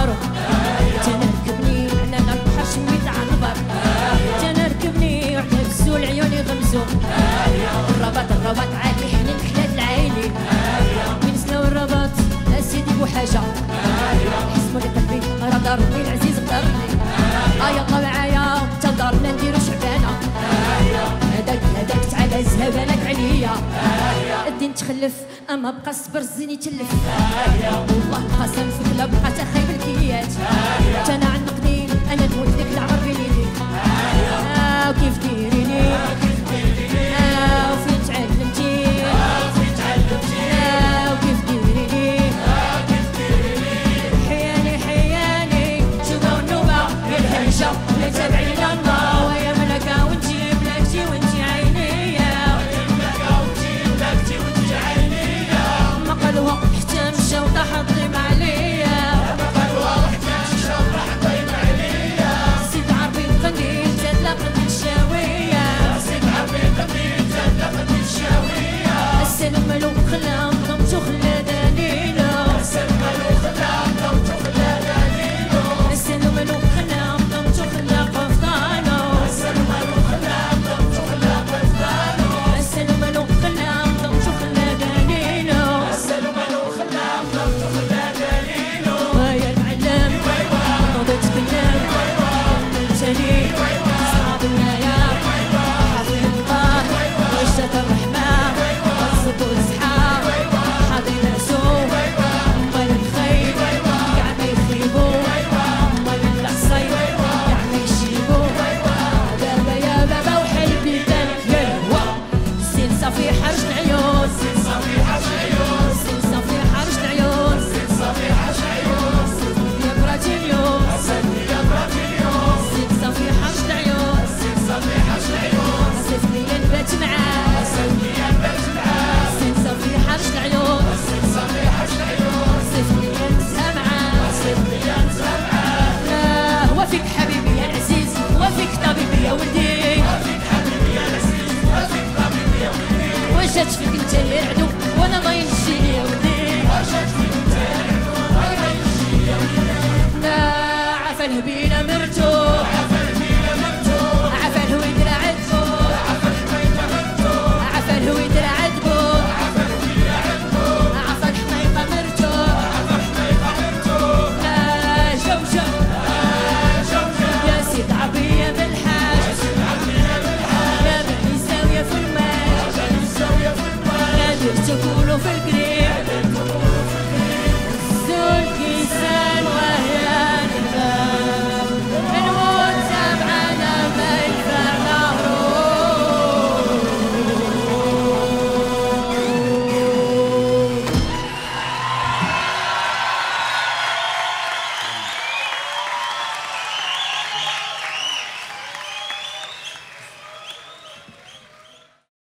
البارو تنركبني على البحر شويت على البر تنركبني وعلى بزول عيوني غمزو الرباط عالي حنين حلال العيني من سلاو الرباط سيدي بوحاجة حسمو قلبي راه دارني العزيز قدرني يلا معايا تنضرنا نديرو شعبانة هداك تعالى زهبانك عليا الدين تخلف اما بقى الصبر الزين يتلف والله قسم فيك لا بقى تخيب الكيات انا عندك دين انا نموت لك العمر بليدي كيف ديريني